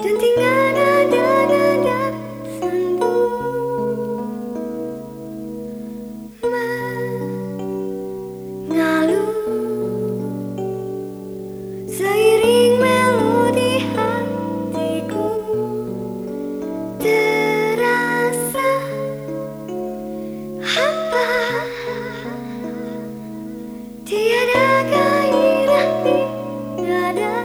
dan tinggal nada-nada sendu mengalun seiring melodi hatiku terasa hampa, tiada gairah di nada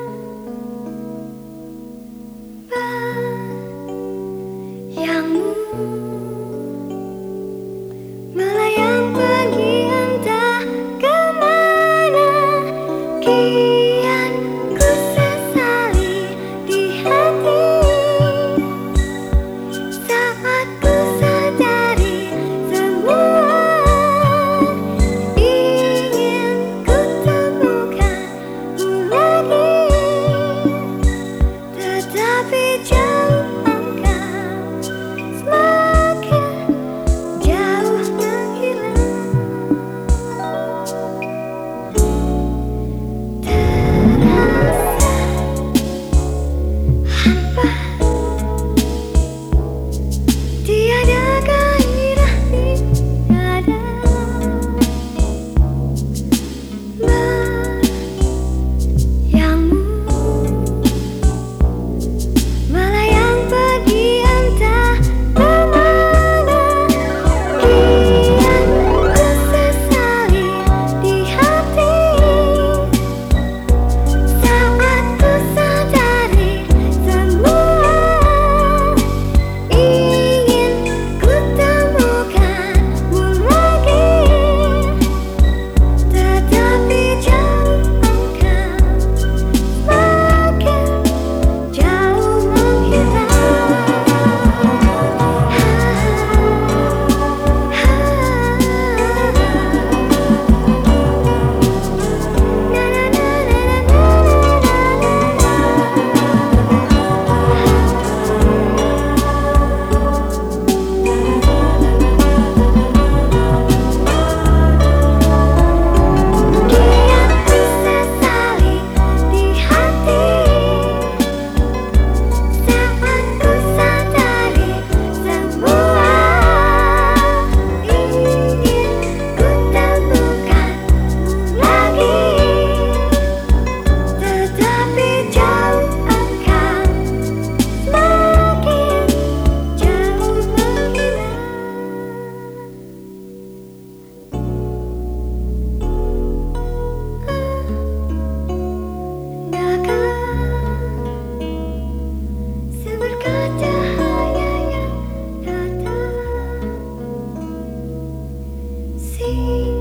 bayangmu melayang pergi entah kemana. Kian ku sesali di hati saat ku sadari semua ingin ku temukanmu lagi, tetapi jauh engkau semakin jauh menghilang. Terasa hampa, tiada gairah di nada bayangmu melayang pergi entah kemana. Kian ku sesali di hati saat ku sadari semua ingin ku temukanmu lagi, tetapi jauh engkau semakin jauh menghilang. Kian ku sesali di hati saat ku sadari semua ingin ku temukanmu lagi, tetapi jauh engkau semakin jauh menghilang. Adakah seberkas cahaya yang datang